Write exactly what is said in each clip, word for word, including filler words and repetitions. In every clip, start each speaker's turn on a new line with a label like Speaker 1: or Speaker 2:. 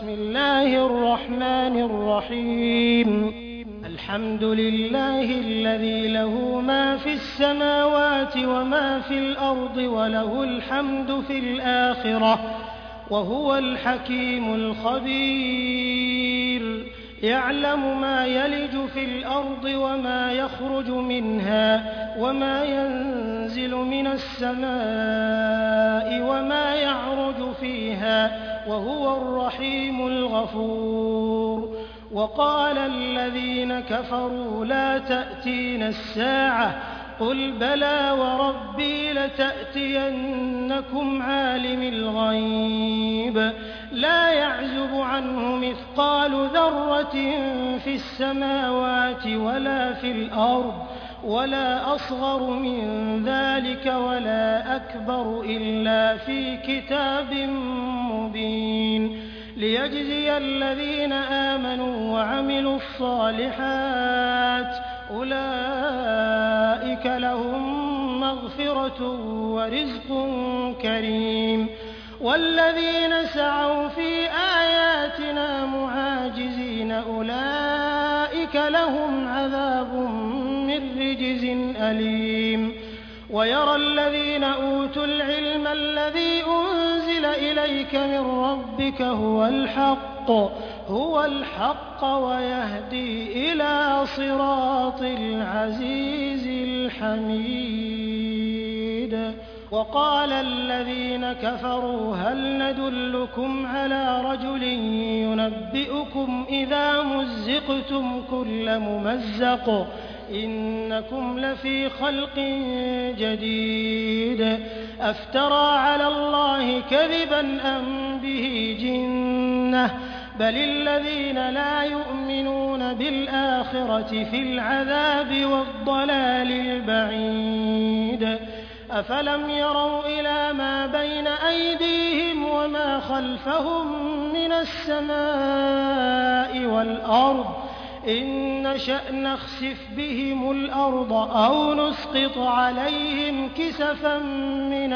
Speaker 1: بسم الله الرحمن الرحيم الحمد لله الذي له ما في السماوات وما في الأرض وله الحمد في الآخرة وهو الحكيم الخبير يعلم ما يلج في الأرض وما يخرج منها وما ينزل من السماء وما يعرج فيها وهو الرحيم الغفور وقال الذين كفروا لا تأتينا الساعة قل بلى وربي لتأتينكم عالم الغيب لا يعزب عنه مثقال ذرة في السماوات ولا في الأرض ولا أصغر من ذلك ولا أكبر إلا في كتاب مبين ليجزي الذين آمنوا وعملوا الصالحات أولئك لهم مغفرة ورزق كريم والذين سعوا في آياتنا معاجزين أولئك لهم عذاب من رجز أليم ويرى الذين أوتوا العلم الذي أنزل إليك من ربك هو الحق هو الحق ويهدي إلى صراط العزيز الحميد وقال الذين كفروا هل ندلكم على رجل ينبئكم إذا مزقتم كل ممزق إنكم لفي خلق جديد أفترى على الله كذبا أم به جنة بل الذين لا يؤمنون بالآخرة في العذاب والضلال البعيد أفلم يروا إلى ما بين أيديهم وما خلفهم من السماء والأرض إن نشأ نخسف بهم الأرض أو نسقط عليهم كسفا من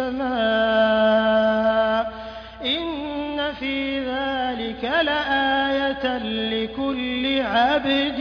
Speaker 1: السماء إن في ذلك لآية لكل عبد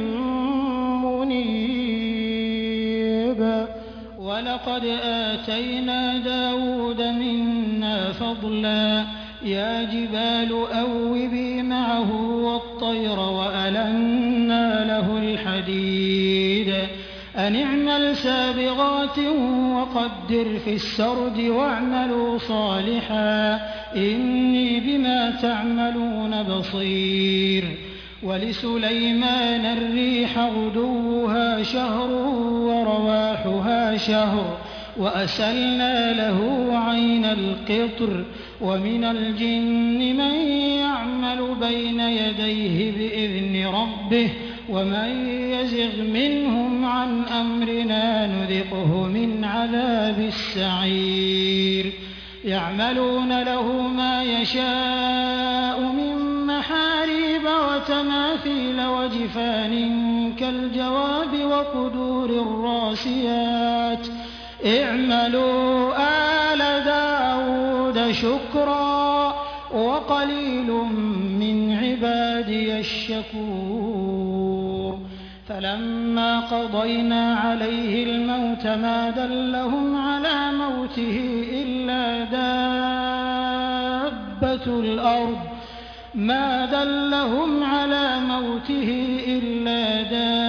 Speaker 1: منيب
Speaker 2: ولقد آتينا داود منا فضلا يا جبال أوبي معه والطير وألنا له الحديد أن اعمل سابغات وقدر في السرد واعملوا صالحا إني بما تعملون بصير ولسليمان الريح غدوها شهر ورواحها شهر وأسلنا له عين القطر ومن الجن من يعمل بين يديه بإذن ربه ومن يزغ منهم عن أمرنا نذقه من عذاب السعير يعملون له ما يشاء من محاريب وتماثيل وجفان كالجواب وقدور الراسيات اعملوا آل داود شكرا وقليل من عبادي الشكور فلما قضينا عليه الموت ما دلهم على موته إلا دابة الأرض ما دلهم على موته إلا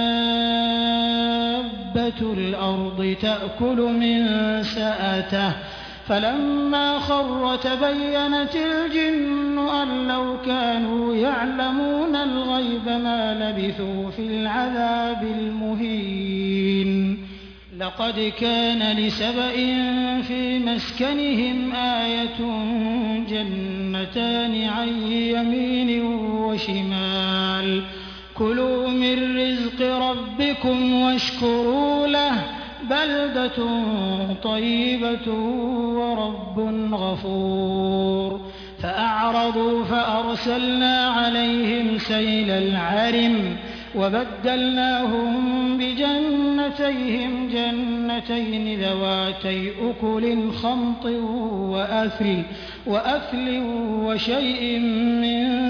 Speaker 2: دابة الأرض تأكل من سأته فلما خر تبينت الجن أن لو كانوا يعلمون الغيب ما لبثوا في العذاب المهين لقد كان لسبإ في مسكنهم آية جنتان عن يمين وشمال كلوا من رزق ربكم واشكروا له بلدة طيبة ورب غفور فأعرضوا فأرسلنا عليهم سيل العرم وبدلناهم بجنتيهم جنتين ذواتي أكل خمط وأثل, وأثل وشيء من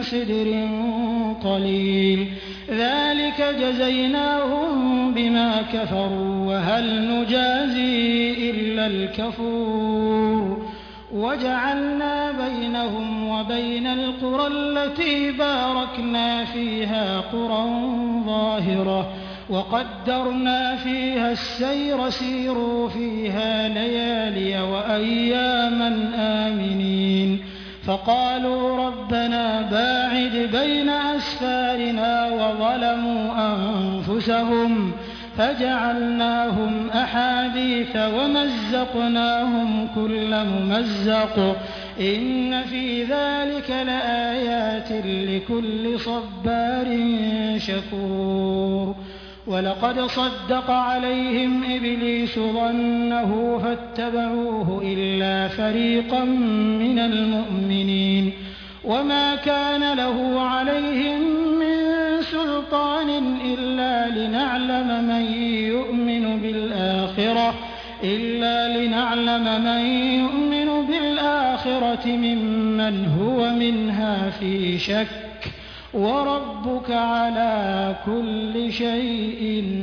Speaker 2: سدر قليل ذلك جزيناهم بما كفروا وهل نجازي إلا الكفور وجعلنا بينهم وبين القرى التي باركنا فيها قرى ظاهرة وقدرنا فيها السير سيروا فيها ليالي وأياما آمنين فقالوا ربنا باعد بين أسفارنا وظلموا أنفسهم فجعلناهم أحاديث ومزقناهم كل ممزق إن في ذلك لآيات لكل صبار شكور ولقد صدق عليهم إبليس ظنه فاتبعوه إلا فريقا من المؤمنين وما كان له عليهم من سلطان إلا لنعلم من يؤمن بالآخرة إلا لنعلم من يؤمن بالآخرة ممن هو منها في شك وربك على كل شيء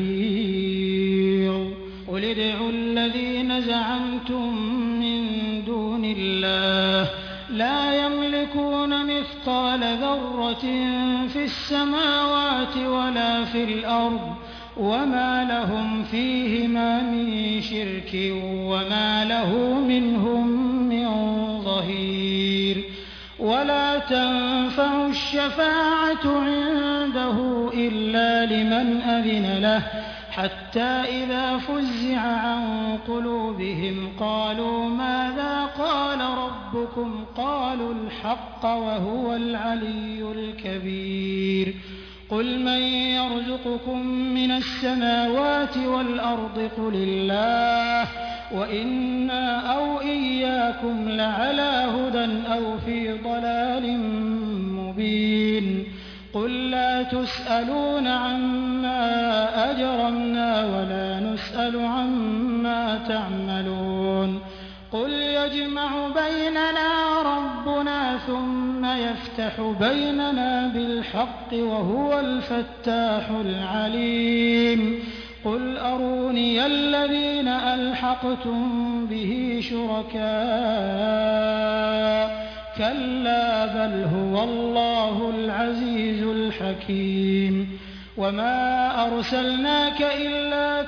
Speaker 2: حفيظ قل ادعوا الذين زعمتم من دون الله لا يملكون مثقال ذرة في السماوات ولا في الأرض وما لهم فيهما من شرك وما له منهم من ظهير ولا تنفع الشفاعة عنده إلا لمن أذن له حتى إذا فزع عن قلوبهم قالوا ماذا قال ربكم قالوا الحق وهو العلي الكبير قل من يرزقكم من السماوات والأرض قل الله وإنا أو إياكم لعلى هدى أو في ضلال مبين قل لا تسألون عما أجرمنا ولا نسأل عما تعملون قل يجمع بيننا ربنا ثم يفتح بيننا بالحق وهو الفتاح العليم قل أروني الذين ألحقتم به شركاء كلا بل هو الله العزيز الحكيم وما أرسلناك إلا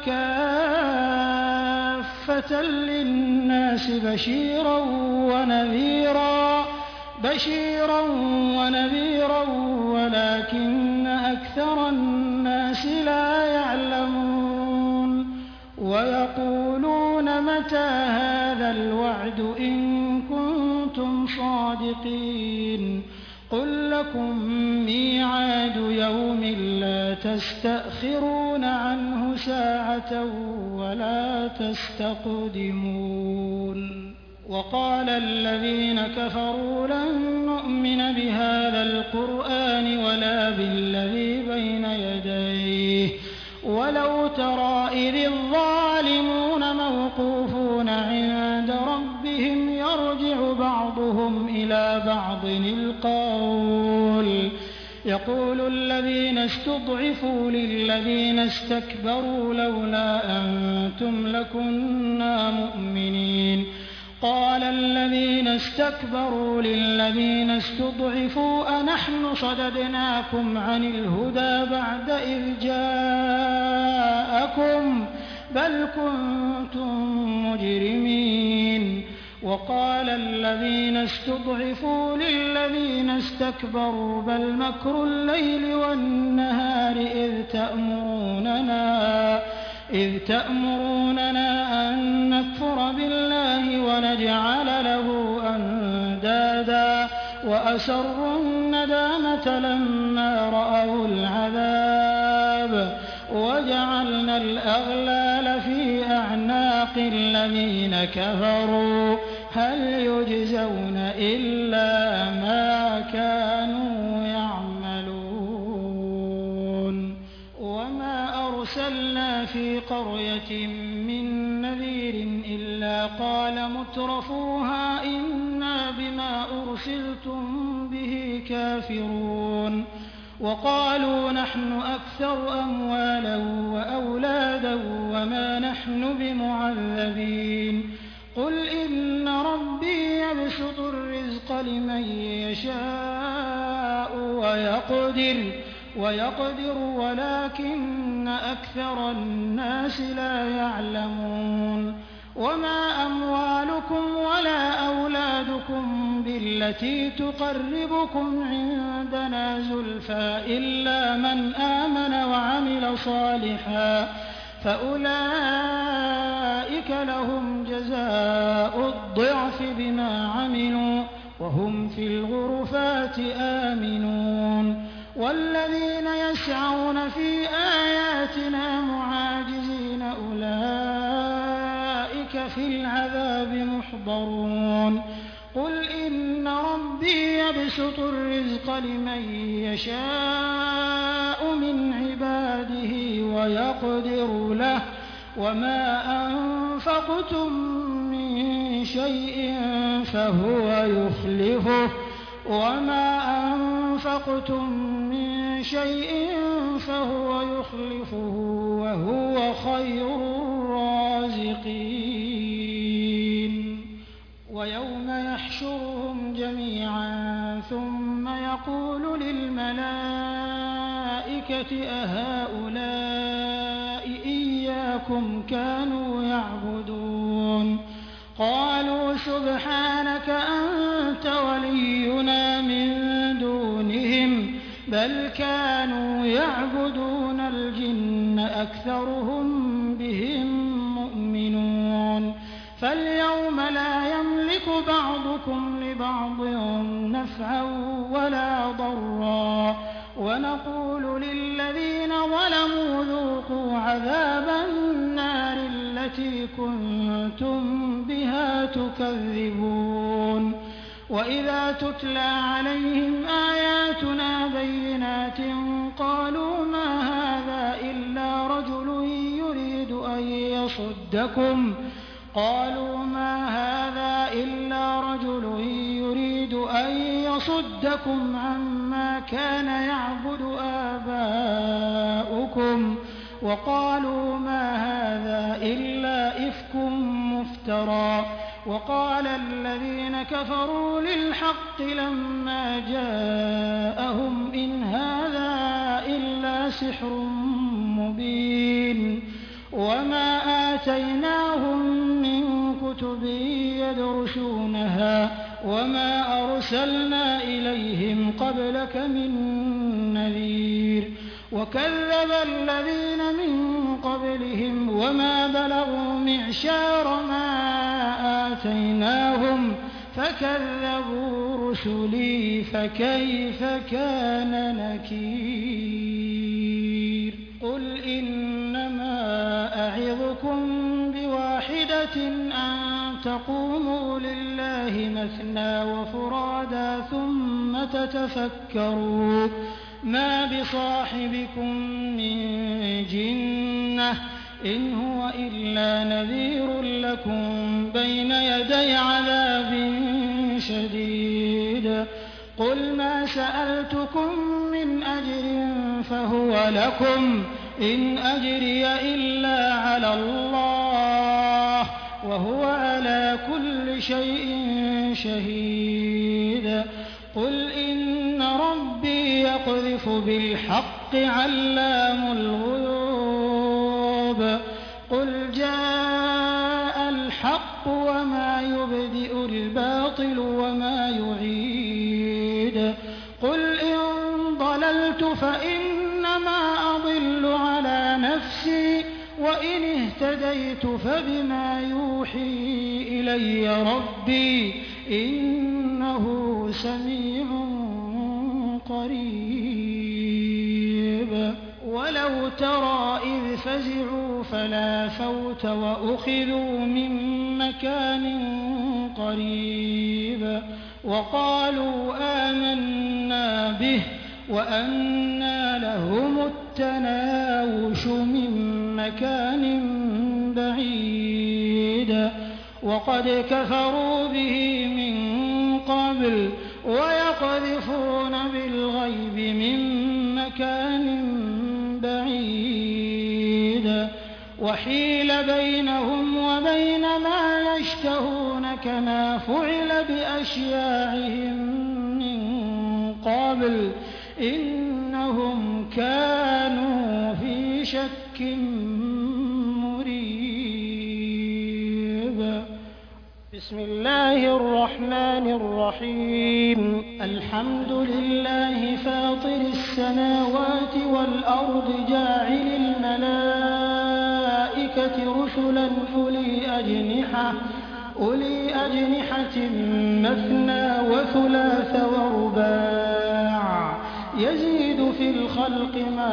Speaker 2: كافة للناس بشيرا ونذيرا بشيرا ونذيرا ولكن أكثر الناس لا يعلمون ويقولون متى هذا الوعد إن كنتم صادقين قل لكم ميعاد يوم لا تستأخرون عنه ساعة ولا تستقدمون وقال الذين كفروا لن نؤمن بهذا القرآن ولا بالذي بين يديه ولو ترى إذ الظالمون موقوفون عند ربهم يرجع بعضهم إلى بعض القول يقول الذين استضعفوا للذين استكبروا لولا أنتم لكنا مؤمنين قال الذين استكبروا للذين استضعفوا أنحن صددناكم عن الهدى بعد إذ جاءكم بل كنتم مجرمين وقال الذين استضعفوا للذين استكبروا بل مكر الليل والنهار إذ تأمروننا إذ تأمروننا أن نكفر بالله ونجعل له أندادا وأسروا الندامة لما رأوا العذاب وجعلنا الأغلال في أعناق الذين كفروا هل يجزون إلا ما كانوا يعملون وما أرسلنا في قرية من نذير إلا قال مترفوها إنا بما أرسلتم به كافرون وقالوا نحن أكثر أموالا وأولادا وما نحن بمعذبين قل إن ربي يبسط الرزق لمن يشاء ويقدر ويقدر ولكن أكثر الناس لا يعلمون وما أموالكم ولا أولادكم بالتي تقربكم عندنا زلفى إلا من آمن وعمل صالحا فأولئك لهم جزاء الضعف بما عملوا وهم في الغرفات آمنون والذين يسعون في آياتنا معاجزين أولئك في العذاب محضرون قل إن ربي يبسط الرزق لمن يشاء من عباده ويقدر له وما أنفقتم من شيء فهو يخلفه وما أنفقتم من شيء فهو يخلفه وهو خير الرازقين ويوم يحشرهم جميعا ثم يقول للملائكة أهؤلاء إياكم كانوا يعبدون قالوا سبحانك أنت ولينا من دونهم بل كانوا يعبدون الجن أكثرهم بهم مؤمنون فاليوم لا يملك بعضكم لبعض نفعا ولا ضرا ونقول للذين ظلموا ذوقوا عذاب النار التي كنتم بها تكذبون وإذا تتلى عليهم آياتنا بينات قالوا ما هذا إلا رجل يريد أن يصدكم قالوا ما هذا إلا رجل يريد أن يصدكم عما كان يعبد آباؤكم وقالوا ما هذا إلا إفك مفترى وقال الذين كفروا للحق لما جاءهم إن هذا إلا سحر مبين وما آتيناهم من كتب يدرسونها وما أرسلنا إليهم قبلك من نذير وكذب الذين من قبلهم وما بلغوا معشار ما آتيناهم فكذبوا رسلي فكيف كان نكير قل إنما أعظكم بواحدة أن تقوموا لله مثنى وفرادا ثم تتفكروا ما بصاحبكم من جنة إن هو إلا نذير لكم بين يدي عذاب شديد قل ما سألتكم من أجر فهو لكم إن أجري إلا على الله وهو على كل شيء شهيد قل إن ربي يقذف بالحق علام الغيوب قل جاء الحق وما يبدئ الباطل وما يعيد قل إن ضللت فإنما أضل على نفسي وإن اهتديت فبما يوحي إلي ربي إنه سميع قريب ولو ترى إذ فزعوا فلا فوت وأخذوا من مكان قريب وقالوا آمنا به وأنى لهم التناوش من مكان بعيد وقد كفروا به من قبل ويقذفون بالغيب من مكان بعيد وحيل بينهم وبين ما يشتهون كما فعل بأشياعهم من قبل إنهم كانوا في شك مريب.
Speaker 1: بسم الله الرحمن الرحيم.
Speaker 2: الحمد لله فاطر السماوات والأرض جاعل الملائكة رسلا أولي أجنحة أولي أجنحة مثنى وثلاث ورباع يزيد في الخلق ما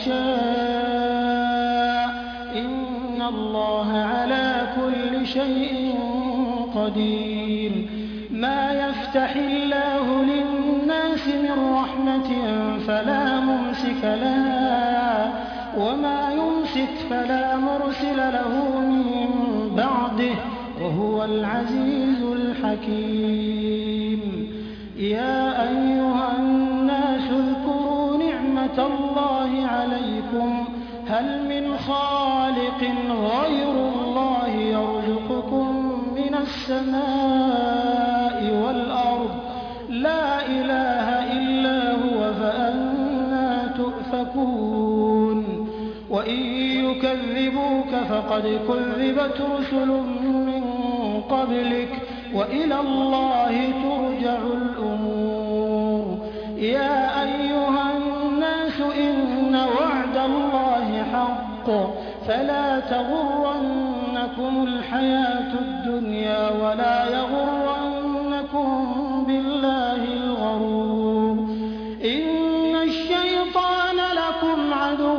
Speaker 2: يشاء إن الله على كل شيء قدير. ما يفتح الله للناس من رحمة فلا ممسك لها وما يمسك فلا مرسل له من بعده وهو العزيز الحكيم. يا أيها الناس اذكروا نعمة الله عليكم هل من خالق غير الله يرزقكم من السماء والأرض لا إله إلا هو فأنى تؤفكون. وإن يكذبوك فقد كذبت رسل من قبلك وإلى الله ترجع الأمور. يا أيها الناس إن وعد الله حق فلا تغرنكم الحياة الدنيا ولا يغرنكم بالله الغرور. إن الشيطان لكم عدو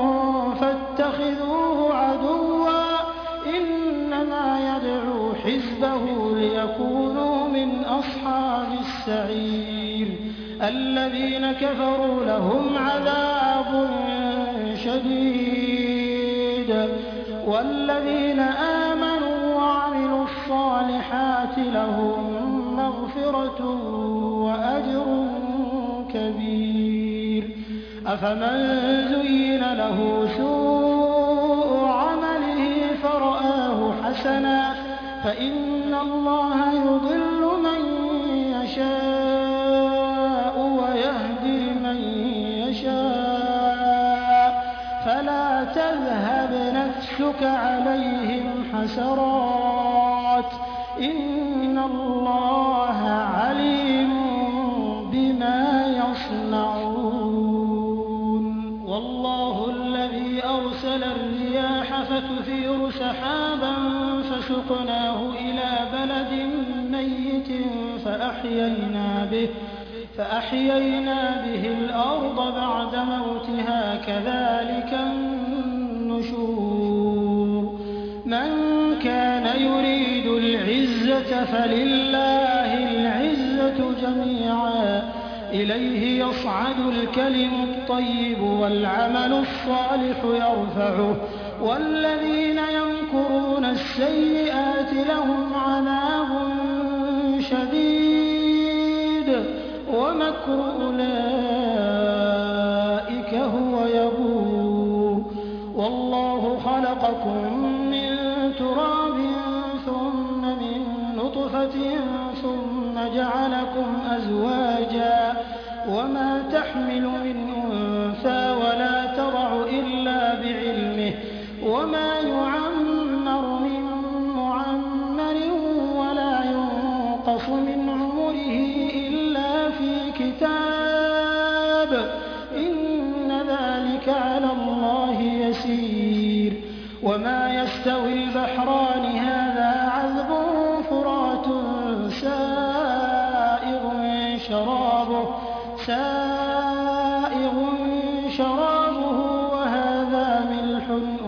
Speaker 2: فاتخذوه عدوا إنما يدعو حزبه ليكونوا من أصحاب السعير. الذين كفروا لهم عذاب شديد والذين آمنوا وعملوا الصالحات لهم مغفرة وأجر كبير. أفمن زين له سوء عمله فرآه حسنا فإن الله يضل من يشاء ويهدي من يشاء فلا تذهب نفسك عليهم حسرات إن الله عليم بما يصنعون. والله الذي أرسل الرياح فتثير سحابا فسقناه إلى بلد ميت فأحيينا به فأحيينا به الأرض بعد موتها كذلك النشور. من كان يريد العزة فلله العزة جميعا إليه يصعد الكلم الطيب والعمل الصالح يرفعه والذين يمكرون السيئات لهم عذاب شديد ومكر أولئك هو يبور. والله خلقكم من تراب ثم من نطفة ثم جعلكم أزواجا وما تحمل من أنثى ولا تضع إلا بعلمه وما يعمر من معمر ولا ينقص من عمره إلا في كتاب إن ذلك على الله يسير. وما يستوي البحران هذا عذب فرات سائغ شرابه سائغ شرابه وهذا ملح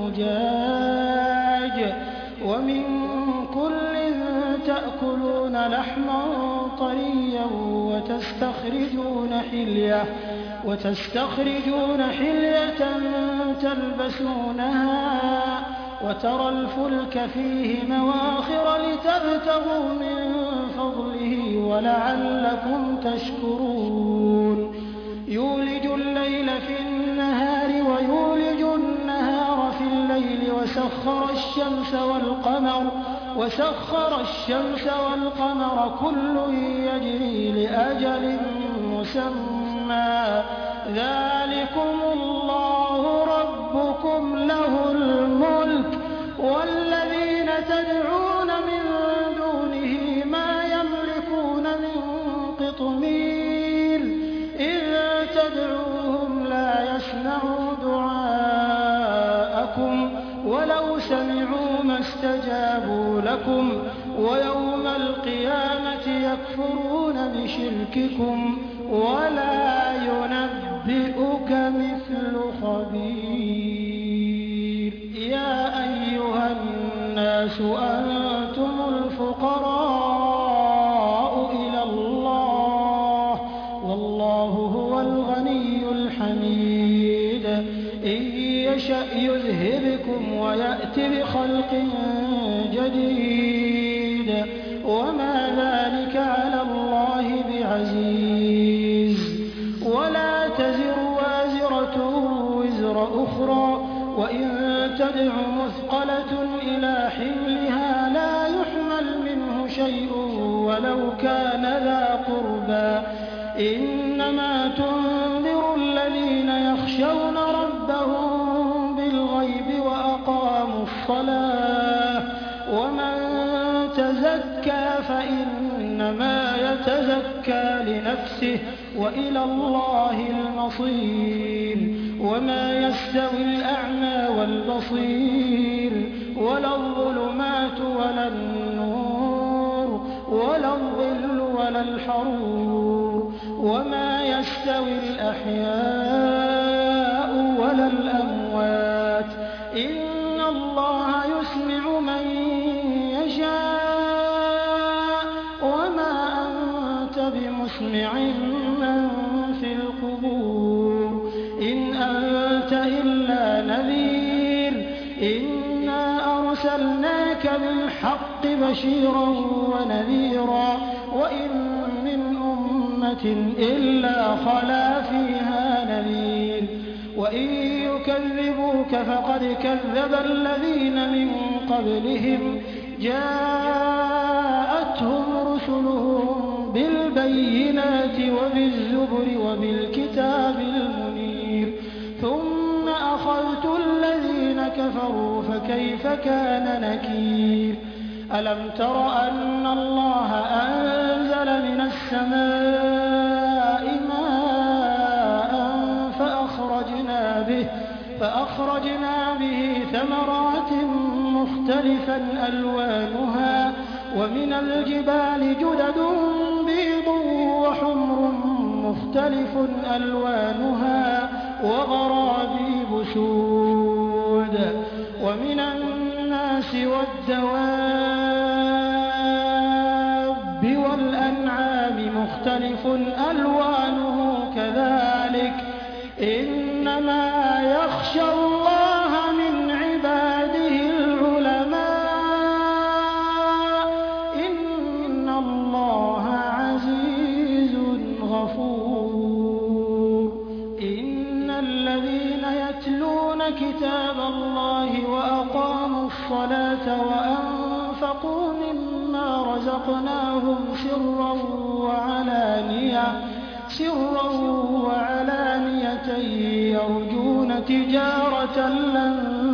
Speaker 2: أجاج ومن كل تأكلون لحما طريا وتستخرجون حلية وتستخرجون حلية تلبسونها
Speaker 1: وترى الفلك فيه مواخر لتبتغوا من فضله ولعلكم تشكرون يولج الليل في النهار ويولج النهار في الليل وسخر الشمس والقمر وسخر الشمس والقمر كل يجري لأجل مسمى ذلكم الله ربكم له الملك والذين تدعون من دونه ما يملكون من قطمير إن تدعوهم لا يسمعوا دعاءكم ولو سمعوا ما استجابوا لكم ويوم القيامة يكفرون بشرككم ولا ينبئك مثل خبير يا أيها الناس أنتم الفقراء إلى الله والله هو الغني الحميد إن يشأ يذهبكم ويأت بخلق جديد وما ذلك على الله بعزيز ولا تزر وازرة وزر أخرى وإن تدع مثقلة إلى حملها لا يحمل منه شيء ولو كان ذا قربى إنما تنذر الذين يخشون ربهم بالغيب وأقاموا الصلاة ومن تزكى فإنما يتزكى لنفسه وإلى الله المصير وما يستوي الأعمى والبصير ولا الظلمات ولا النور ولا الظل ولا الحرور وما يستوي الأحياء ولا الأموات إن الله يسمع من يشاء وما أنت بمسمع من في القبور إن أنت إلا نذير إنا أرسلناك بالحق بشيرا ونذيرا وإن من أمة إلا خلا فيها نذير وإن يكذبوك فقد كذب الذين من قبلهم جاءتهم رسلهم بالبينات وبالزبر وبالكتاب المنير ثم أخذت الذين كفروا فكيف كان نكير ألم تر أن الله أنزل من السماء ماء فأخرجنا به فأخرجنا به ثمرات مختلفا ألوانها ومن الجبال جدد بيض وحمر مختلف ألوانها وغرابيب سود ومن الناس والدواب والأنعام مختلف ألوانه كذلك إنما يخشى الله من عباده العلماء إن الله عزيز غفور إن الذين يتلون كتاب الله وأقاموا الصلاة وأنفقوا مما رزقناهم سرا وعلانية سرا وعلانية يرجون تجارة لن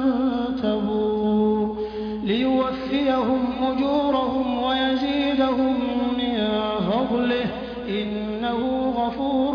Speaker 1: تبور ليوفيهم أجورهم ويزيدهم من فضله إنه غفور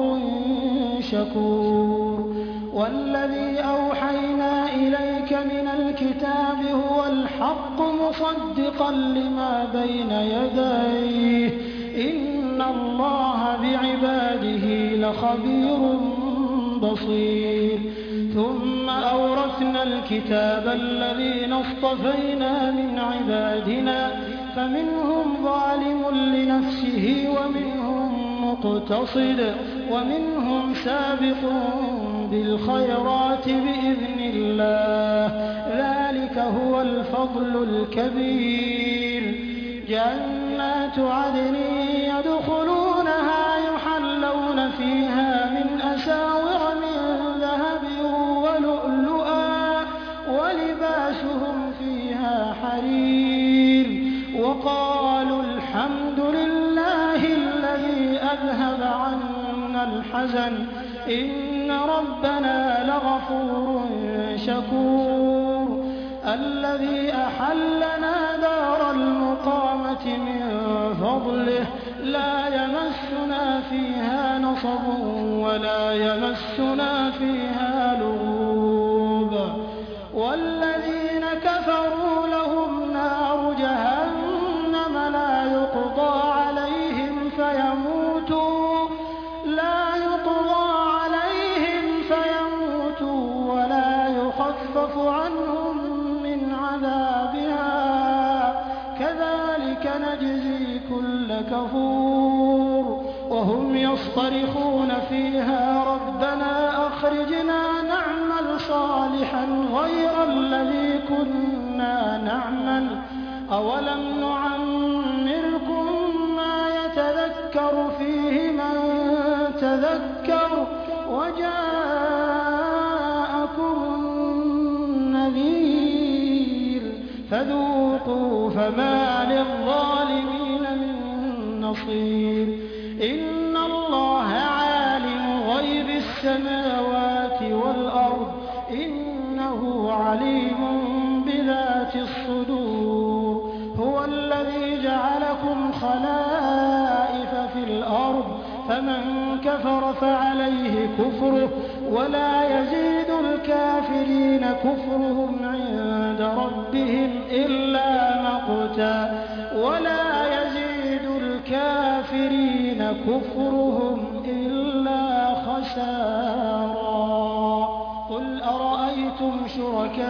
Speaker 1: شكور والذي أوحينا إليك من الكتاب هو الحق مصدقا لما بين يديه إن الله بعباده لخبير بصير ثم أورثنا الكتاب الذين اصطفينا من عبادنا فمنهم ظالم لنفسه ومنهم مقتصد ومنهم سابق بالخيرات بإذن الله ذلك ذلك هو الفضل الكبير. جنات عدن يدخلونها يحلون فيها من أساور من ذهب ولؤلؤا ولباسهم فيها حرير. وقالوا الحمد لله الذي أذهب عنا الحزن إن ربنا لغفور شكور. الذي أحلنا دار المقامة من فضله لا يمسنا فيها نصب ولا يمسنا فيها لغوب. والذين كفروا لهم نار جهنم لا يقضى عليهم فيموتوا لا يقضى عليهم فيموتوا ولا يخفف عنهم من عذابها كذلك نجزي كل كفور. وهم يصطرخون فيها ربنا أخرجنا نعمل صالحا غير الذي كنا نعمل أولم نعمركم ما يتذكر فيه من تذكر وجاءكم النذير فذوقوا فما للظالمين من نصير. إن الله عالم غيب السماوات والأرض إنه عليم بذات الصدور. هو الذي جعلكم خلائف في الأرض فمن كفر فعليه كفره ولا يزيد الكافرين كفرهم عند ربهم إلا مقتا ولا يزيد الكافرين كفرهم إلا خسارا. قل أرأيتم شركاءكم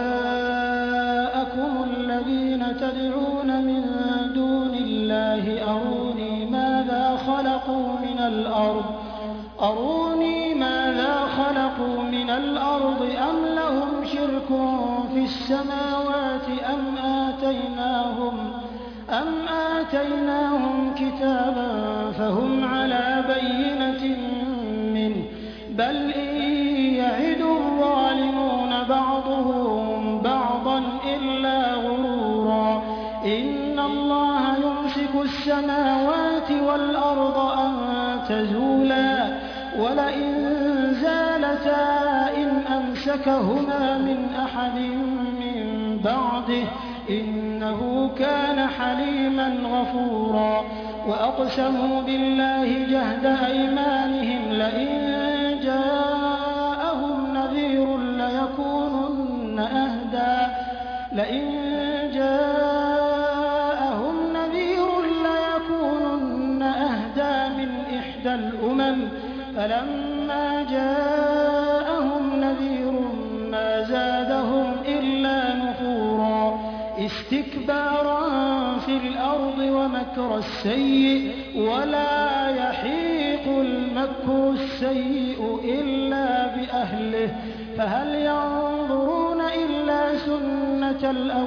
Speaker 1: الذين تدعون من دون الله أروني ماذا خلقوا من الأرض أروني ماذا خلقوا من الأرض أم لهم شرك في السماوات أم آتيناهم أم آتيناهم كتابا فهم على بينة منه بل إن يعد الظالمون بعضهم بعضا إلا غرورا. إن الله يمسك السماوات والأرض أن تزولا ولئن زالتا إن أمسكهما من أحد من بعده إنه كان حليما غفورا. وأقسموا بالله جهد أيمانهم لئن جاءهم نذير ليكونن أهدى لئن جاءهم نذير ليكونن أهدى من إحدى الأمم فلما جاءهم نذير ما زادهم إلا نفورا. استكبارا في الأرض ومكر السيء ولا يحيق المكر السيء إلا بأهله فهل ينظرون إلا سنة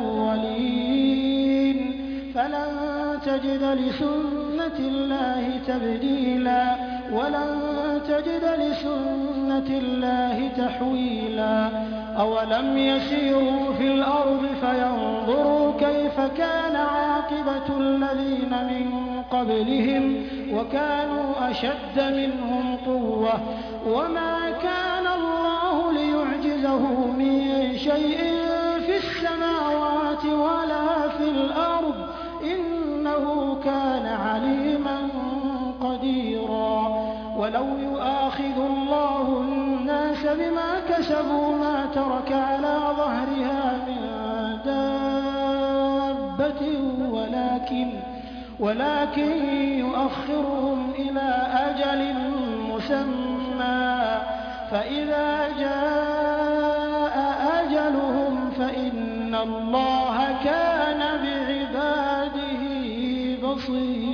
Speaker 1: الأولين فلن تجد لسنة الله تبديلا ولن تجد لسنة الله تحويلا. أولم يسيروا في الأرض فينظروا كيف كان عاقبة الذين من قبلهم وكانوا أشد منهم قوة وما كان الله ليعجزه من شيء في السماوات ولا في الأرض إنه كان عليما قديرا. ولو يؤاخذ الله الناس بما كسبوا ما ترك على ظهرها من دابة ولكن ولكن يؤخرهم إلى أجل مسمى فإذا جاء أجلهم فإن الله كان بعباده بصيرا.